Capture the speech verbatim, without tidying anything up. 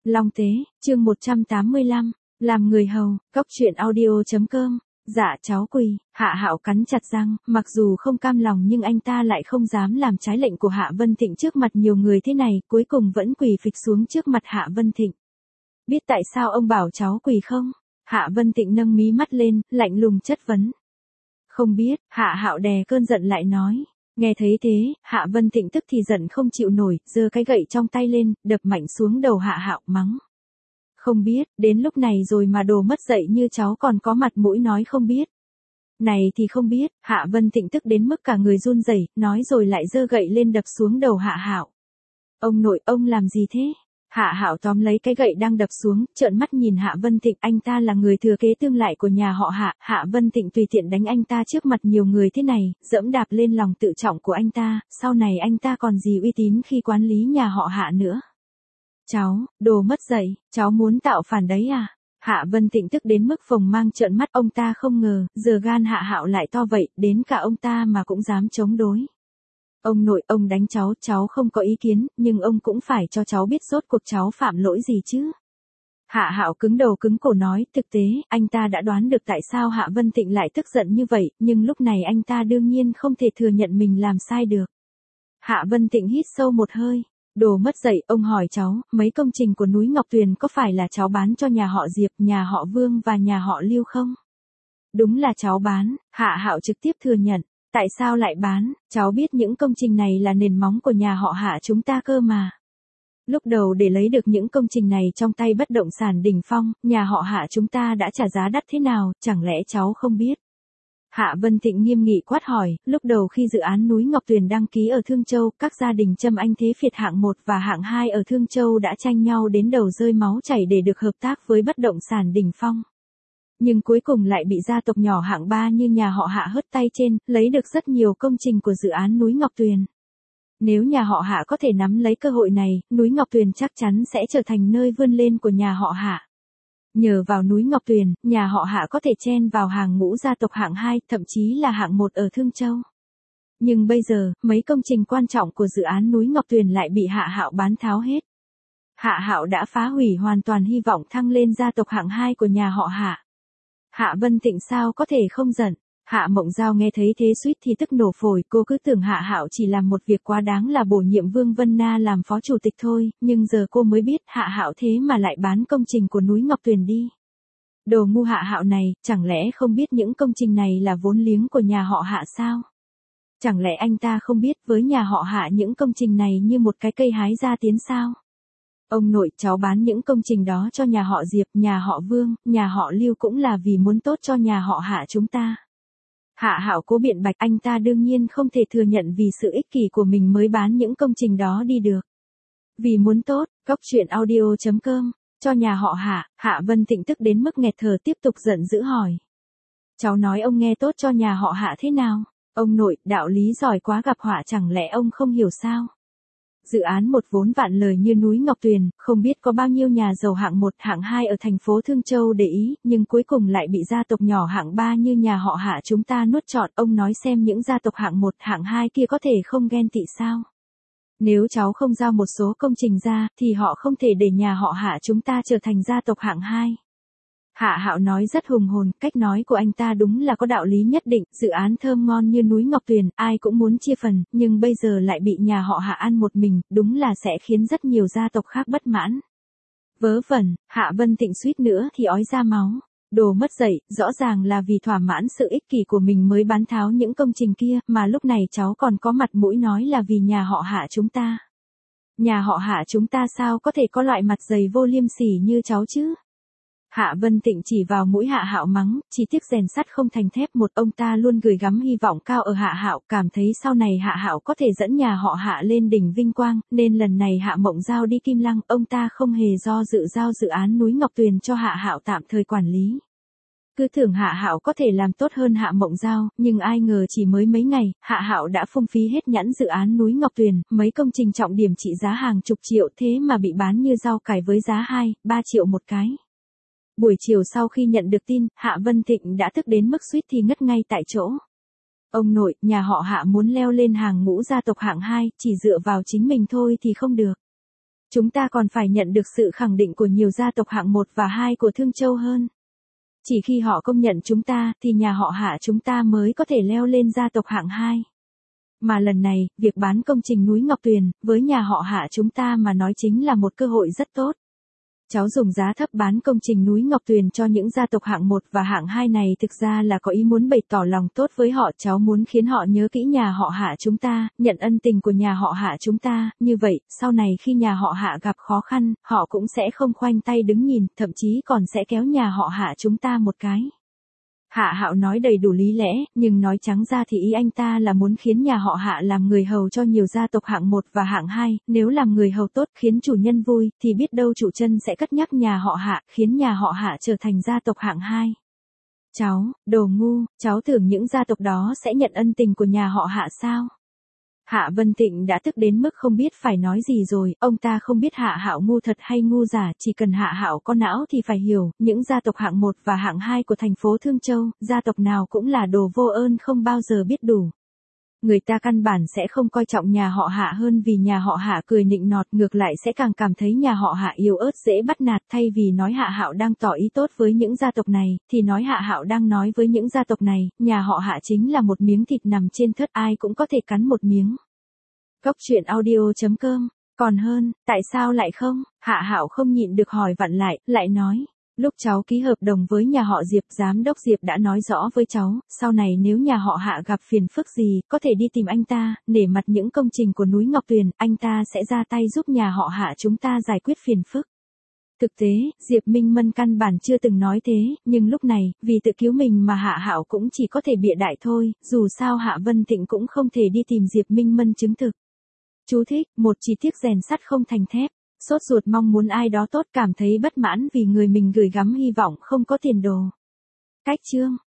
Long Tế, chương một trăm tám mươi lăm, làm người hầu, cóc truyện audio.com. Dạ cháu quỳ. Hạ Hạo cắn chặt răng, mặc dù không cam lòng nhưng anh ta lại không dám làm trái lệnh của Hạ Vân Thịnh trước mặt nhiều người thế này, cuối cùng vẫn quỳ phịch xuống trước mặt Hạ Vân Thịnh. Biết tại sao ông bảo cháu quỳ không? Hạ Vân Thịnh nâng mí mắt lên, lạnh lùng chất vấn. Không biết. Hạ Hạo đè cơn giận lại nói. Nghe thấy thế, Hạ Vân Thịnh tức thì giận không chịu nổi, giơ cái gậy trong tay lên, đập mạnh xuống đầu Hạ Hạo, mắng. Không biết, đến lúc này rồi mà đồ mất dạy như cháu còn có mặt mũi nói không biết. Này thì không biết. Hạ Vân Thịnh tức đến mức cả người run rẩy, nói rồi lại giơ gậy lên đập xuống đầu Hạ Hạo. Ông nội, ông làm gì thế? Hạ Hạo tóm lấy cái gậy đang đập xuống, trợn mắt nhìn Hạ Vân Thịnh, anh ta là người thừa kế tương lại của nhà họ Hạ, Hạ Vân Thịnh tùy tiện đánh anh ta trước mặt nhiều người thế này, dẫm đạp lên lòng tự trọng của anh ta, sau này anh ta còn gì uy tín khi quản lý nhà họ Hạ nữa. Cháu, đồ mất dạy, cháu muốn tạo phản đấy à? Hạ Vân Thịnh tức đến mức phồng mang trợn mắt, ông ta không ngờ, giờ gan Hạ Hạo lại to vậy, đến cả ông ta mà cũng dám chống đối. Ông nội, ông đánh cháu, cháu không có ý kiến, nhưng ông cũng phải cho cháu biết rốt cuộc cháu phạm lỗi gì chứ. Hạ Hạo cứng đầu cứng cổ nói, thực tế, anh ta đã đoán được tại sao Hạ Vân Thịnh lại tức giận như vậy, nhưng lúc này anh ta đương nhiên không thể thừa nhận mình làm sai được. Hạ Vân Thịnh hít sâu một hơi. Đồ mất dạy, ông hỏi cháu, mấy công trình của núi Ngọc Tuyền có phải là cháu bán cho nhà họ Diệp, nhà họ Vương và nhà họ Lưu không? Đúng là cháu bán. Hạ Hạo trực tiếp thừa nhận. Tại sao lại bán? Cháu biết những công trình này là nền móng của nhà họ Hạ chúng ta cơ mà. Lúc đầu để lấy được những công trình này trong tay bất động sản đỉnh phong, nhà họ Hạ chúng ta đã trả giá đắt thế nào, chẳng lẽ cháu không biết? Hạ Vân Thịnh nghiêm nghị quát hỏi, lúc đầu khi dự án núi Ngọc Tuyền đăng ký ở Thương Châu, các gia đình Trâm Anh Thế Phiệt hạng một và hạng hai ở Thương Châu đã tranh nhau đến đầu rơi máu chảy để được hợp tác với bất động sản đỉnh phong. Nhưng cuối cùng lại bị gia tộc nhỏ hạng ba như nhà họ Hạ hất tay trên, lấy được rất nhiều công trình của dự án núi Ngọc Tuyền. Nếu nhà họ Hạ có thể nắm lấy cơ hội này, núi Ngọc Tuyền chắc chắn sẽ trở thành nơi vươn lên của nhà họ Hạ. Nhờ vào núi Ngọc Tuyền, nhà họ Hạ có thể chen vào hàng ngũ gia tộc hạng hai, thậm chí là hạng một ở Thương Châu. Nhưng bây giờ, mấy công trình quan trọng của dự án núi Ngọc Tuyền lại bị Hạ Hạo bán tháo hết. Hạ Hạo đã phá hủy hoàn toàn hy vọng thăng lên gia tộc hạng hai của nhà họ Hạ. Hạ Vân Thịnh sao có thể không giận? Hạ Mộng Giao nghe thấy thế suýt thì tức nổ phổi, cô cứ tưởng Hạ Hạo chỉ làm một việc quá đáng là bổ nhiệm Vương Vân Na làm phó chủ tịch thôi, nhưng giờ cô mới biết Hạ Hạo thế mà lại bán công trình của núi Ngọc Tuyền đi. Đồ ngu Hạ Hạo này, chẳng lẽ không biết những công trình này là vốn liếng của nhà họ Hạ sao? Chẳng lẽ anh ta không biết với nhà họ Hạ những công trình này như một cái cây hái ra tiến sao? Ông nội, cháu bán những công trình đó cho nhà họ Diệp, nhà họ Vương, nhà họ Lưu cũng là vì muốn tốt cho nhà họ Hạ chúng ta. Hạ Hạo cố biện bạch, anh ta đương nhiên không thể thừa nhận vì sự ích kỷ của mình mới bán những công trình đó đi được. Vì muốn tốt, cóc truyện audio.com, cho nhà họ Hạ. Hạ Vân Thịnh tức đến mức nghẹt thở tiếp tục giận dữ hỏi. Cháu nói ông nghe tốt cho nhà họ Hạ thế nào? Ông nội, đạo lý giỏi quá gặp họa chẳng lẽ ông không hiểu sao? Dự án một vốn vạn lời như núi Ngọc Tuyền, không biết có bao nhiêu nhà giàu hạng một, hạng hai ở thành phố Thương Châu để ý, nhưng cuối cùng lại bị gia tộc nhỏ hạng ba như nhà họ Hạ chúng ta nuốt trọn. Ông nói xem những gia tộc hạng một, hạng hai kia có thể không ghen tị sao? Nếu cháu không giao một số công trình ra, thì họ không thể để nhà họ Hạ chúng ta trở thành gia tộc hạng hai. Hạ Hạo nói rất hùng hồn, cách nói của anh ta đúng là có đạo lý nhất định, dự án thơm ngon như núi Ngọc Tuyền, ai cũng muốn chia phần, nhưng bây giờ lại bị nhà họ Hạ ăn một mình, đúng là sẽ khiến rất nhiều gia tộc khác bất mãn. Vớ vẩn, Hạ Vân Thịnh suýt nữa thì ói ra máu. Đồ mất dạy, rõ ràng là vì thỏa mãn sự ích kỷ của mình mới bán tháo những công trình kia, mà lúc này cháu còn có mặt mũi nói là vì nhà họ Hạ chúng ta. Nhà họ Hạ chúng ta sao có thể có loại mặt dày vô liêm sỉ như cháu chứ? Hạ Vân Thịnh chỉ vào mũi Hạ Hạo mắng, chỉ tiếc rèn sắt không thành thép một, ông ta luôn gửi gắm hy vọng cao ở Hạ Hạo, cảm thấy sau này Hạ Hạo có thể dẫn nhà họ Hạ lên đỉnh vinh quang, nên lần này Hạ Mộng Giao đi Kim Lăng, ông ta không hề do dự giao dự án núi Ngọc Tuyền cho Hạ Hạo tạm thời quản lý. Cứ tưởng Hạ Hạo có thể làm tốt hơn Hạ Mộng Giao, nhưng ai ngờ chỉ mới mấy ngày, Hạ Hạo đã phung phí hết nhãn dự án núi Ngọc Tuyền, mấy công trình trọng điểm trị giá hàng chục triệu thế mà bị bán như rau cải với giá hai, ba triệu một cái. Buổi chiều sau khi nhận được tin, Hạ Vân Thịnh đã tức đến mức suýt thì ngất ngay tại chỗ. Ông nội, nhà họ Hạ muốn leo lên hàng ngũ gia tộc hạng hai, chỉ dựa vào chính mình thôi thì không được. Chúng ta còn phải nhận được sự khẳng định của nhiều gia tộc hạng một và hai của Thương Châu hơn. Chỉ khi họ công nhận chúng ta, thì nhà họ Hạ chúng ta mới có thể leo lên gia tộc hạng hai. Mà lần này, việc bán công trình núi Ngọc Tuyền, với nhà họ Hạ chúng ta mà nói chính là một cơ hội rất tốt. Cháu dùng giá thấp bán công trình núi Ngọc Tuyền cho những gia tộc hạng một và hạng hai này thực ra là có ý muốn bày tỏ lòng tốt với họ. Cháu muốn khiến họ nhớ kỹ nhà họ Hạ chúng ta, nhận ân tình của nhà họ Hạ chúng ta, như vậy, sau này khi nhà họ Hạ gặp khó khăn, họ cũng sẽ không khoanh tay đứng nhìn, thậm chí còn sẽ kéo nhà họ Hạ chúng ta một cái. Hạ Hạo nói đầy đủ lý lẽ, nhưng nói trắng ra thì ý anh ta là muốn khiến nhà họ Hạ làm người hầu cho nhiều gia tộc hạng một và hạng hai, nếu làm người hầu tốt khiến chủ nhân vui, thì biết đâu chủ chân sẽ cất nhắc nhà họ Hạ, khiến nhà họ Hạ trở thành gia tộc hạng hai. Cháu, đồ ngu, cháu tưởng những gia tộc đó sẽ nhận ân tình của nhà họ Hạ sao? Hạ Vân Tịnh đã tức đến mức không biết phải nói gì rồi, ông ta không biết Hạ Hạo ngu thật hay ngu giả, chỉ cần Hạ Hạo có não thì phải hiểu, những gia tộc hạng một và hạng hai của thành phố Thương Châu, gia tộc nào cũng là đồ vô ơn không bao giờ biết đủ. Người ta căn bản sẽ không coi trọng nhà họ Hạ hơn vì nhà họ Hạ cười nịnh nọt, ngược lại sẽ càng cảm thấy nhà họ Hạ yếu ớt dễ bắt nạt. Thay vì nói Hạ Hạo đang tỏ ý tốt với những gia tộc này, thì nói Hạ Hạo đang nói với những gia tộc này, nhà họ Hạ chính là một miếng thịt nằm trên thớt, ai cũng có thể cắn một miếng. Cốc truyện audio chấm com. Còn hơn, tại sao lại không? Hạ Hạo không nhịn được hỏi vặn lại, lại nói. Lúc cháu ký hợp đồng với nhà họ Diệp, giám đốc Diệp đã nói rõ với cháu, sau này nếu nhà họ Hạ gặp phiền phức gì, có thể đi tìm anh ta, nể mặt những công trình của núi Ngọc Tuyền, anh ta sẽ ra tay giúp nhà họ Hạ chúng ta giải quyết phiền phức. Thực tế, Diệp Minh Mân căn bản chưa từng nói thế, nhưng lúc này, vì tự cứu mình mà Hạ Hạo cũng chỉ có thể bịa đại thôi, dù sao Hạ Vân Thịnh cũng không thể đi tìm Diệp Minh Mân chứng thực. Chú thích, một chỉ tiếc rèn sắt không thành thép. Sốt ruột mong muốn ai đó tốt, cảm thấy bất mãn vì người mình gửi gắm hy vọng không có tiền đồ. Cách chương